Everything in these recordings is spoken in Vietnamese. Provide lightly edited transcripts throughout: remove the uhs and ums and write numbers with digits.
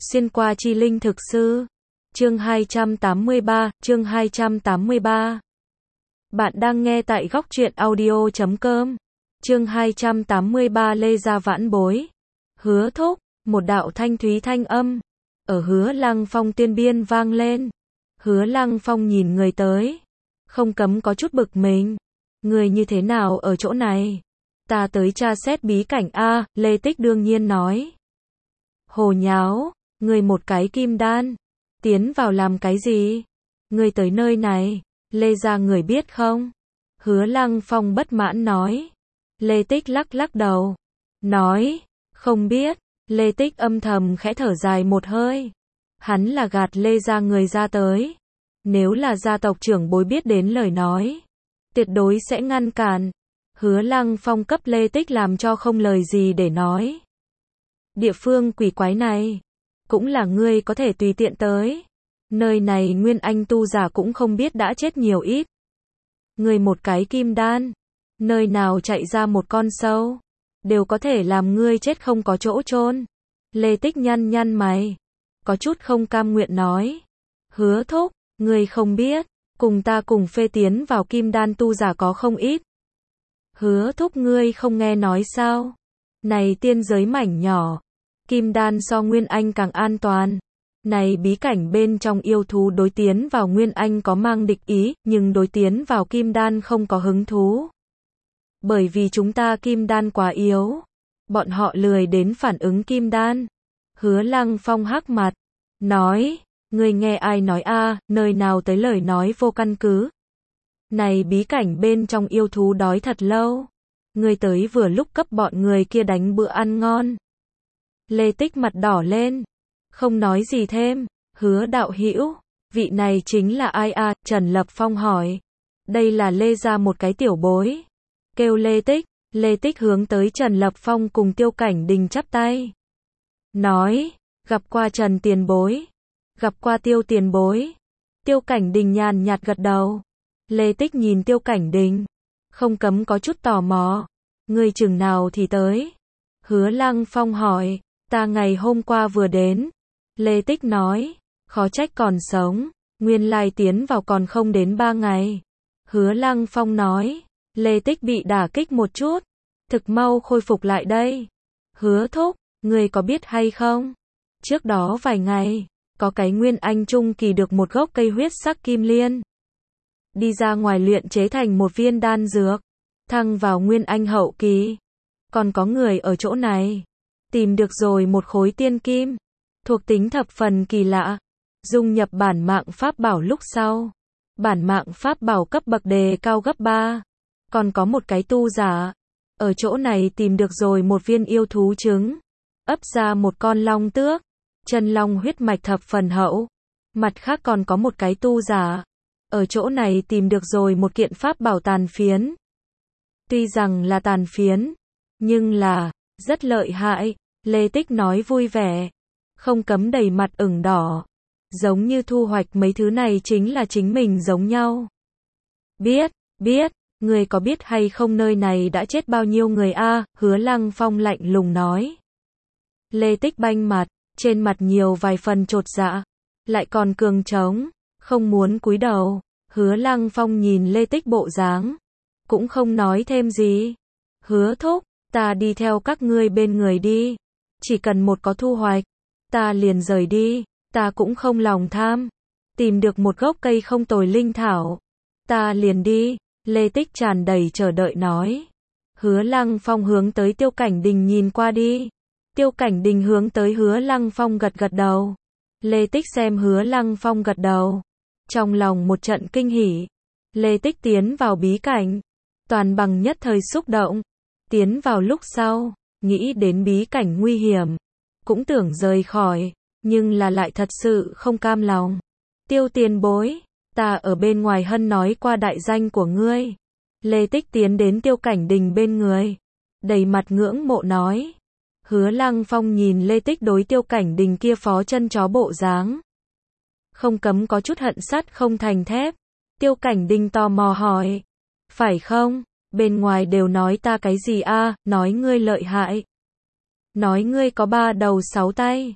Xuyên qua chi linh thực sư. Chương 283, chương 283. Bạn đang nghe tại góc truyện audio.com. Chương 283 Lê Gia vãn bối. Hứa thúc, một đạo thanh thúy thanh âm ở Hứa Lăng Phong tiên biên vang lên. Hứa Lăng Phong nhìn người tới, không cấm có chút bực mình. Người như thế nào ở chỗ này? Ta tới tra xét bí cảnh a, Lê Tích đương nhiên nói. Hồ nháo, người một cái kim đan, tiến vào làm cái gì? Người tới nơi này, Lê Gia người biết không? Hứa Lăng Phong bất mãn nói. Lê Tích lắc lắc đầu, nói, không biết. Lê Tích âm thầm khẽ thở dài một hơi. Hắn là gạt Lê Gia người ra tới. Nếu là gia tộc trưởng bối biết đến lời nói, tuyệt đối sẽ ngăn cản. Hứa Lăng Phong cấp Lê Tích làm cho không lời gì để nói. Địa phương quỷ quái này, cũng là ngươi có thể tùy tiện tới. Nơi này nguyên anh tu giả cũng không biết đã chết nhiều ít. Ngươi một cái kim đan, nơi nào chạy ra một con sâu, đều có thể làm ngươi chết không có chỗ chôn. Lê Tích nhăn nhăn mày, có chút không cam nguyện nói. Hứa thúc, ngươi không biết, cùng ta cùng phê tiến vào kim đan tu giả có không ít. Hứa thúc ngươi không nghe nói sao? Này tiên giới mảnh nhỏ, kim đan so nguyên anh càng an toàn. Này bí cảnh bên trong yêu thú đối tiến vào nguyên anh có mang địch ý, nhưng đối tiến vào kim đan không có hứng thú. Bởi vì chúng ta kim đan quá yếu, bọn họ lười đến phản ứng kim đan. Hứa Lăng Phong hắc mặt, nói, ngươi nghe ai nói a, nơi nào tới lời nói vô căn cứ. Này bí cảnh bên trong yêu thú đói thật lâu, ngươi tới vừa lúc cấp bọn người kia đánh bữa ăn ngon. Lê Tích mặt đỏ lên, không nói gì thêm. Hứa đạo hữu, vị này chính là ai a? Trần Lập Phong hỏi. Đây là Lê Gia một cái tiểu bối, kêu Lê Tích. Lê Tích hướng tới Trần Lập Phong cùng Tiêu Cảnh Đình chắp tay, nói, gặp qua Trần tiền bối, gặp qua Tiêu tiền bối. Tiêu Cảnh Đình nhàn nhạt gật đầu. Lê Tích nhìn Tiêu Cảnh Đình, không cấm có chút tò mò. Ngươi chừng nào thì tới? Hứa Lăng Phong hỏi. Ta ngày hôm qua vừa đến. Lê Tích nói, khó trách còn sống, nguyên lai tiến vào còn không đến 3 ngày. Hứa Lăng Phong nói. Lê Tích bị đả kích một chút, thực mau khôi phục lại đây. Hứa thúc, ngươi có biết hay không? Trước đó vài ngày, có cái nguyên anh trung kỳ được một gốc cây huyết sắc kim liên, đi ra ngoài luyện chế thành một viên đan dược, thăng vào nguyên anh hậu kỳ. Còn có người ở chỗ này tìm được rồi một khối tiên kim, thuộc tính thập phần kỳ lạ, dung nhập bản mạng pháp bảo lúc sau, bản mạng pháp bảo cấp bậc đề cao gấp 3. Còn có một cái tu giả ở chỗ này tìm được rồi một viên yêu thú trứng, ấp ra một con long tước, chân long huyết mạch thập phần hậu. Mặt khác còn có một cái tu giả ở chỗ này tìm được rồi một kiện pháp bảo tàn phiến. Tuy rằng là tàn phiến, nhưng là rất lợi hại. Lê Tích nói vui vẻ, không cấm đầy mặt ửng đỏ, giống như thu hoạch mấy thứ này chính là chính mình giống nhau. Biết, người có biết hay không nơi này đã chết bao nhiêu người a? Hứa Lăng Phong lạnh lùng nói. Lê Tích banh mặt, trên mặt nhiều vài phần chột dạ, lại còn cường trống, không muốn cúi đầu. Hứa Lăng Phong nhìn Lê Tích bộ dáng, cũng không nói thêm gì. Hứa thúc, ta đi theo các ngươi bên người đi, chỉ cần một có thu hoạch, ta liền rời đi. Ta cũng không lòng tham, tìm được một gốc cây không tồi linh thảo, ta liền đi. Lê Tích tràn đầy chờ đợi nói. Hứa Lăng Phong hướng tới Tiêu Cảnh Đình nhìn qua đi. Tiêu Cảnh Đình hướng tới Hứa Lăng Phong gật gật đầu. Lê Tích xem Hứa Lăng Phong gật đầu, trong lòng một trận kinh hỉ. Lê Tích tiến vào bí cảnh, toàn bằng nhất thời xúc động. Tiến vào lúc sau, nghĩ đến bí cảnh nguy hiểm, cũng tưởng rời khỏi, nhưng là lại thật sự không cam lòng. Tiêu tiền bối, ta ở bên ngoài hân nói qua đại danh của ngươi. Lê Tích tiến đến Tiêu Cảnh Đình bên người, đầy mặt ngưỡng mộ nói. Hứa Lăng Phong nhìn Lê Tích đối Tiêu Cảnh Đình kia phó chân chó bộ dáng, không cấm có chút hận sắt không thành thép. Tiêu Cảnh Đình tò mò hỏi, phải không? Bên ngoài đều nói ta cái gì a? Nói ngươi lợi hại, nói ngươi có 3 đầu 6 tay.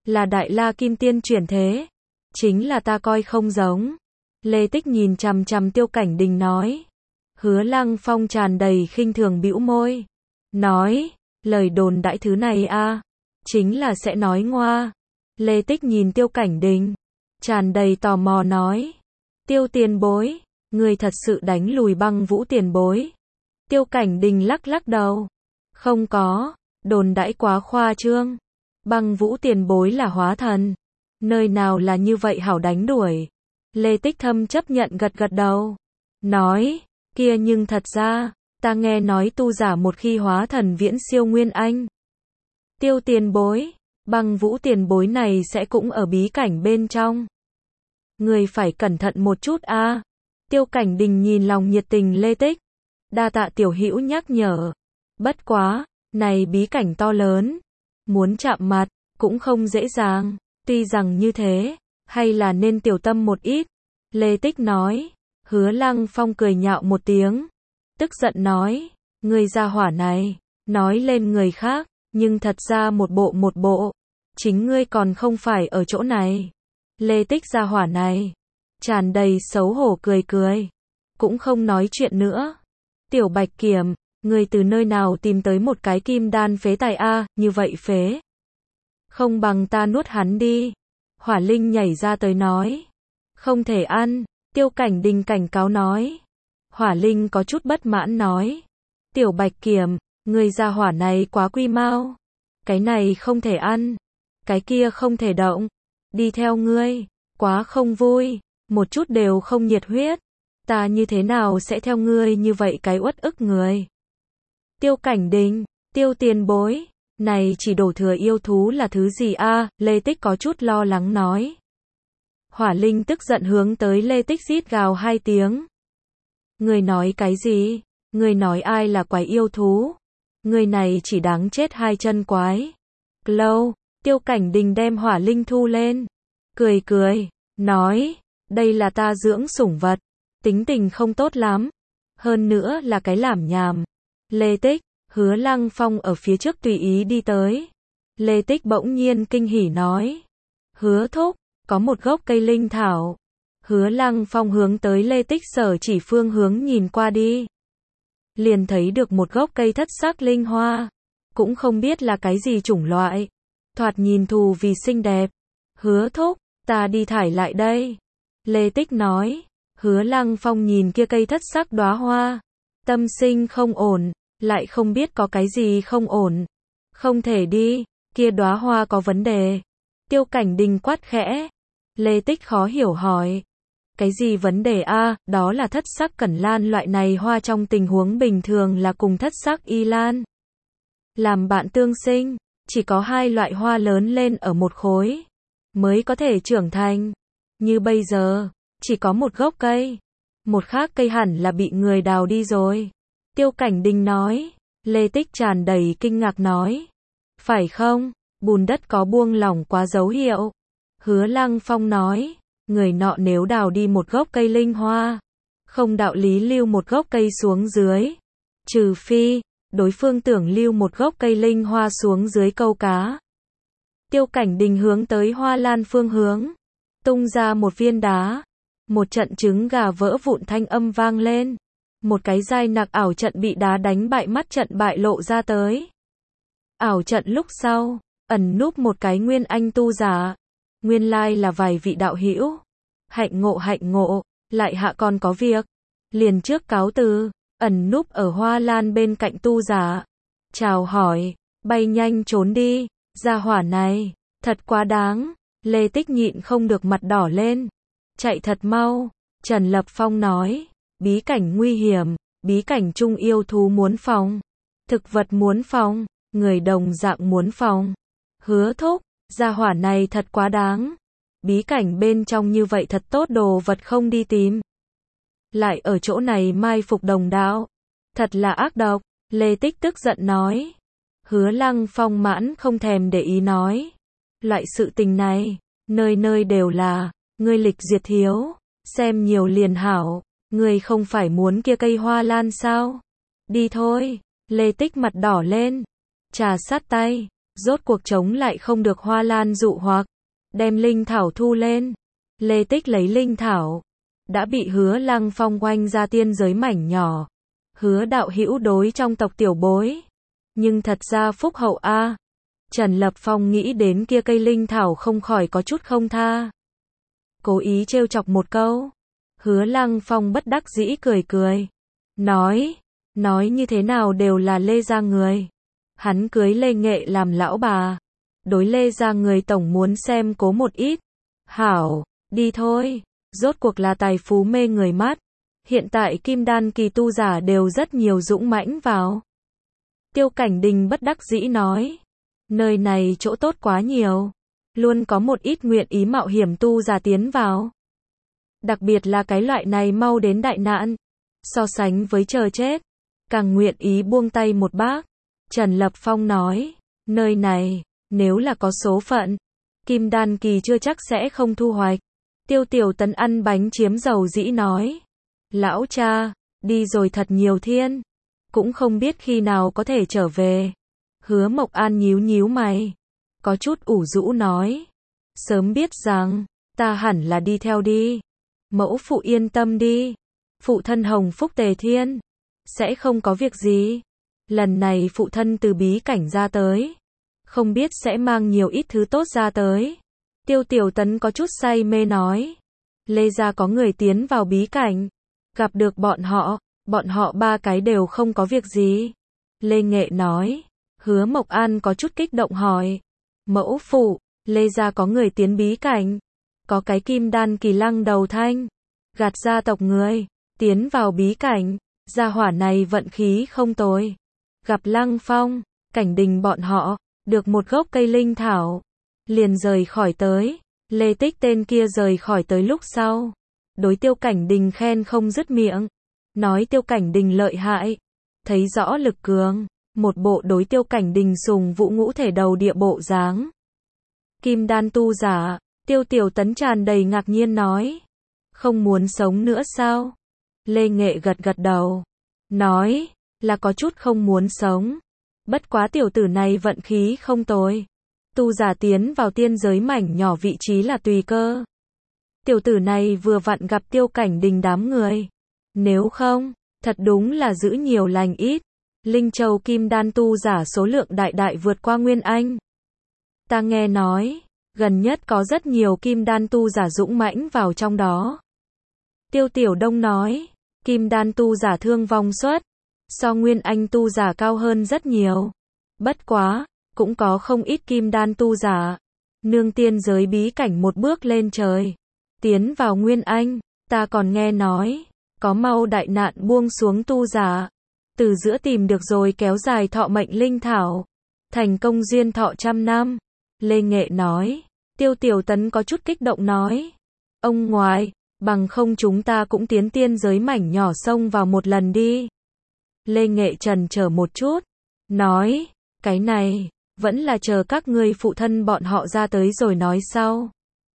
Là Đại La Kim Tiên chuyển thế. Chính là ta coi không giống. Lê Tích nhìn chằm chằm Tiêu Cảnh Đình nói. Hứa Lăng Phong tràn đầy khinh thường bĩu môi. Nói, lời đồn đại thứ này a, chính là sẽ nói ngoa. Lê Tích nhìn Tiêu Cảnh Đình, tràn đầy tò mò nói. Tiêu tiền bối, người thật sự đánh lùi Băng Vũ tiền bối. Tiêu Cảnh Đình lắc lắc đầu. Không có, đồn đãi quá khoa trương. Băng Vũ tiền bối là hóa thần. Nơi nào là như vậy hảo đánh đuổi. Lê Tích Thâm chấp nhận gật gật đầu. Nói, kia nhưng thật ra, ta nghe nói tu giả một khi hóa thần viễn siêu nguyên anh. Tiêu tiền bối, Băng Vũ tiền bối này sẽ cũng ở bí cảnh bên trong. Người phải cẩn thận một chút a. Tiêu Cảnh Đình nhìn lòng nhiệt tình Lê Tích. Đa tạ tiểu hữu nhắc nhở. Bất quá, này bí cảnh to lớn. Muốn chạm mặt, cũng không dễ dàng. Tuy rằng như thế, hay là nên tiểu tâm một ít. Lê Tích nói. Hứa Lăng Phong cười nhạo một tiếng. Tức giận nói. Người gia hỏa này, nói lên người khác, nhưng thật ra một bộ. Chính ngươi còn không phải ở chỗ này. Lê Tích gia hỏa này, tràn đầy xấu hổ cười. Cũng không nói chuyện nữa. Tiểu Bạch Kiểm, ngươi từ nơi nào tìm tới một cái kim đan phế tài a, như vậy phế. Không bằng ta nuốt hắn đi. Hỏa Linh nhảy ra tới nói. Không thể ăn. Tiêu Cảnh Đình cảnh cáo nói. Hỏa Linh có chút bất mãn nói. Tiểu Bạch Kiểm, ngươi gia hỏa này quá quy mau. Cái này không thể ăn. Cái kia không thể động. Đi theo ngươi, quá không vui. Một chút đều không nhiệt huyết. Ta như thế nào sẽ theo ngươi như vậy cái uất ức người. Tiêu Cảnh Đình, Tiêu tiền bối. Này chỉ đổ thừa yêu thú là thứ gì a? Lê Tích có chút lo lắng nói. Hỏa Linh tức giận hướng tới Lê Tích rít gào 2 tiếng. Người nói cái gì? Người nói ai là quái yêu thú? Người này chỉ đáng chết 2 chân quái. Lâu, Tiêu Cảnh Đình đem Hỏa Linh thu lên. Cười, nói, đây là ta dưỡng sủng vật. Tính tình không tốt lắm. Hơn nữa là cái làm nhảm. Lê Tích, Hứa Lăng Phong ở phía trước tùy ý đi tới. Lê Tích bỗng nhiên kinh hỉ nói. Hứa thúc, có một gốc cây linh thảo. Hứa Lăng Phong hướng tới Lê Tích sở chỉ phương hướng nhìn qua đi. Liền thấy được một gốc cây thất sắc linh hoa. Cũng không biết là cái gì chủng loại. Thoạt nhìn thù vì xinh đẹp. Hứa thúc, ta đi thải lại đây. Lê Tích nói. Hứa Lăng Phong nhìn kia cây thất sắc đóa hoa. Tâm sinh không ổn. Lại không biết có cái gì không ổn. Không thể đi, kia đóa hoa có vấn đề. Tiêu Cảnh Đình quát khẽ. Lê Tích khó hiểu hỏi. Cái gì vấn đề a? Đó là thất sắc cẩn lan loại này hoa trong tình huống bình thường là cùng thất sắc y lan làm bạn tương sinh, chỉ có 2 loại hoa lớn lên ở một khối mới có thể trưởng thành. Như bây giờ, chỉ có một gốc cây. Một khác cây hẳn là bị người đào đi rồi. Tiêu Cảnh Đình nói. Lê Tích tràn đầy kinh ngạc nói. Phải không? Bùn đất có buông lỏng quá dấu hiệu. Hứa Lăng Phong nói. Người nọ nếu đào đi một gốc cây linh hoa, không đạo lý lưu một gốc cây xuống dưới. Trừ phi, đối phương tưởng lưu một gốc cây linh hoa xuống dưới câu cá. Tiêu Cảnh Đình hướng tới hoa lan phương hướng. Tung ra một viên đá. Một trận trứng gà vỡ vụn thanh âm vang lên. Một cái dai nặc ảo trận bị đá đánh bại, mắt trận bại lộ ra tới. Ảo trận lúc sau, ẩn núp một cái nguyên anh tu giả. Nguyên lai là vài vị đạo hữu. Hạnh ngộ, lại hạ còn có việc. Liền trước cáo từ, ẩn núp ở hoa lan bên cạnh tu giả. Chào hỏi, bay nhanh trốn đi, gia hỏa này, thật quá đáng. Lê Tích nhịn không được mặt đỏ lên. Chạy thật mau, Trần Lập Phong nói. Bí cảnh nguy hiểm, bí cảnh trung yêu thú muốn phòng. Thực vật muốn phòng, người đồng dạng muốn phòng. Hứa thúc, gia hỏa này thật quá đáng. Bí cảnh bên trong như vậy thật tốt đồ vật không đi tìm. Lại ở chỗ này mai phục đồng đạo. Thật là ác độc, Lê Tích tức giận nói. Hứa Lăng Phong mãn không thèm để ý nói. Loại sự tình này, nơi nơi đều là, ngươi lịch diệt hiếu, xem nhiều liền hảo. Ngươi không phải muốn kia cây hoa lan sao? Đi thôi. Lê Tích mặt đỏ lên. Trà sát tay. Rốt cuộc chống lại không được Hoa Lan dụ hoặc, đem linh thảo thu lên. Lê Tích lấy linh thảo, đã bị Hứa Lăng Phong oanh ra tiên giới mảnh nhỏ. Hứa đạo hữu đối trong tộc tiểu bối, nhưng thật ra phúc hậu a. Trần Lập Phong nghĩ đến kia cây linh thảo không khỏi có chút không tha. Cố ý trêu chọc một câu. Hứa Lăng Phong bất đắc dĩ cười cười. Nói như thế nào đều là Lê gia người. Hắn cưới Lê Nghệ làm lão bà. Đối Lê gia người tổng muốn xem cố một ít. Hảo, đi thôi. Rốt cuộc là tài phú mê người mắt. Hiện tại kim đan kỳ tu giả đều rất nhiều dũng mãnh vào. Tiêu Cảnh Đình bất đắc dĩ nói. Nơi này chỗ tốt quá nhiều. Luôn có một ít nguyện ý mạo hiểm tu giả tiến vào. Đặc biệt là cái loại này mau đến đại nạn. So sánh với chờ chết, càng nguyện ý buông tay một bác. Trần Lập Phong nói. Nơi này, nếu là có số phận, kim đan kỳ chưa chắc sẽ không thu hoạch. Tiêu Tiểu Tấn ăn bánh chiếm dầu dĩ nói. Lão cha, đi rồi thật nhiều thiên. Cũng không biết khi nào có thể trở về. Hứa Mộc An nhíu nhíu mày. Có chút ủ rũ nói. Sớm biết rằng, ta hẳn là đi theo đi. Mẫu phụ yên tâm đi. Phụ thân hồng phúc tề thiên. Sẽ không có việc gì. Lần này phụ thân từ bí cảnh ra tới. Không biết sẽ mang nhiều ít thứ tốt ra tới. Tiêu Tiểu Tấn có chút say mê nói. Lê gia có người tiến vào bí cảnh. Gặp được bọn họ ba cái đều không có việc gì. Lê Nghệ nói. Hứa Mộc An có chút kích động hỏi. Mẫu phụ, Lê gia có người tiến bí cảnh. Có cái kim đan kỳ Lăng Đầu Thanh. Gạt gia tộc người, tiến vào bí cảnh. Gia hỏa này vận khí không tồi. Gặp Lăng Phong, Cảnh Đình bọn họ, được một gốc cây linh thảo. Liền rời khỏi tới. Lê Tích tên kia rời khỏi tới lúc sau. Đối Tiêu Cảnh Đình khen không dứt miệng. Nói Tiêu Cảnh Đình lợi hại. Thấy rõ lực cường. Một bộ đối Tiêu Cảnh Đình sùng vũ ngũ thể đầu địa bộ dáng. Kim đan tu giả. Tiêu Tiểu Tấn tràn đầy ngạc nhiên nói. Không muốn sống nữa sao? Lê Nghệ gật gật đầu. Nói. Là có chút không muốn sống. Bất quá tiểu tử này vận khí không tồi. Tu giả tiến vào tiên giới mảnh nhỏ vị trí là tùy cơ. Tiểu tử này vừa vặn gặp Tiêu Cảnh Đình đám người. Nếu không, thật đúng là giữ nhiều lành ít. Linh Châu kim đan tu giả số lượng đại đại vượt qua Nguyên Anh. Ta nghe nói, gần nhất có rất nhiều kim đan tu giả dũng mãnh vào trong đó. Tiêu Tiểu Đông nói, kim đan tu giả thương vong suất, so Nguyên Anh tu giả cao hơn rất nhiều. Bất quá, cũng có không ít kim đan tu giả. Nương tiên giới bí cảnh một bước lên trời. Tiến vào Nguyên Anh, ta còn nghe nói, có mau đại nạn buông xuống tu giả. Từ giữa tìm được rồi kéo dài thọ mệnh linh thảo. Thành công duyên thọ 100 năm. Lê Nghệ nói. Tiêu Tiểu Tấn có chút kích động nói. Ông ngoại, bằng không chúng ta cũng tiến tiên giới mảnh nhỏ xông vào một lần đi. Lê Nghệ trần chờ một chút. Nói, cái này, vẫn là chờ các ngươi phụ thân bọn họ ra tới rồi nói sau.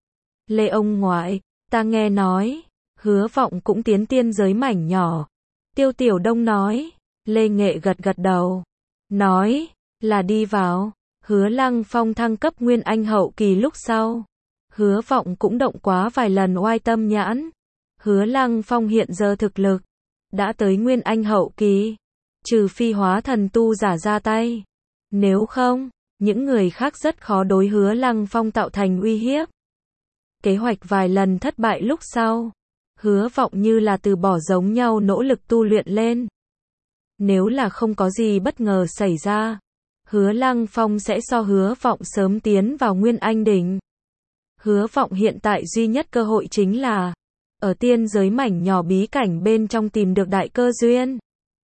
Lê ông ngoại, ta nghe nói, Hứa Vọng cũng tiến tiên giới mảnh nhỏ. Tiêu Tiểu Đông nói. Lê Nghệ gật gật đầu. Nói, là đi vào. Hứa Lăng Phong thăng cấp Nguyên Anh hậu kỳ lúc sau. Hứa Vọng cũng động quá vài lần oai tâm nhãn. Hứa Lăng Phong hiện giờ thực lực đã tới Nguyên Anh hậu kỳ. Trừ phi hóa thần tu giả ra tay. Nếu không, những người khác rất khó đối Hứa Lăng Phong tạo thành uy hiếp. Kế hoạch vài lần thất bại lúc sau. Hứa Vọng như là từ bỏ giống nhau nỗ lực tu luyện lên. Nếu là không có gì bất ngờ xảy ra, Hứa Lăng Phong sẽ so Hứa Vọng sớm tiến vào Nguyên Anh đỉnh. Hứa Vọng hiện tại duy nhất cơ hội chính là ở tiên giới mảnh nhỏ bí cảnh bên trong tìm được đại cơ duyên.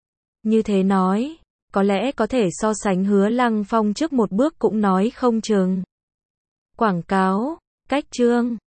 Như thế nói, có lẽ có thể so sánh Hứa Lăng Phong trước một bước cũng nói không chừng. Quảng cáo, cách chương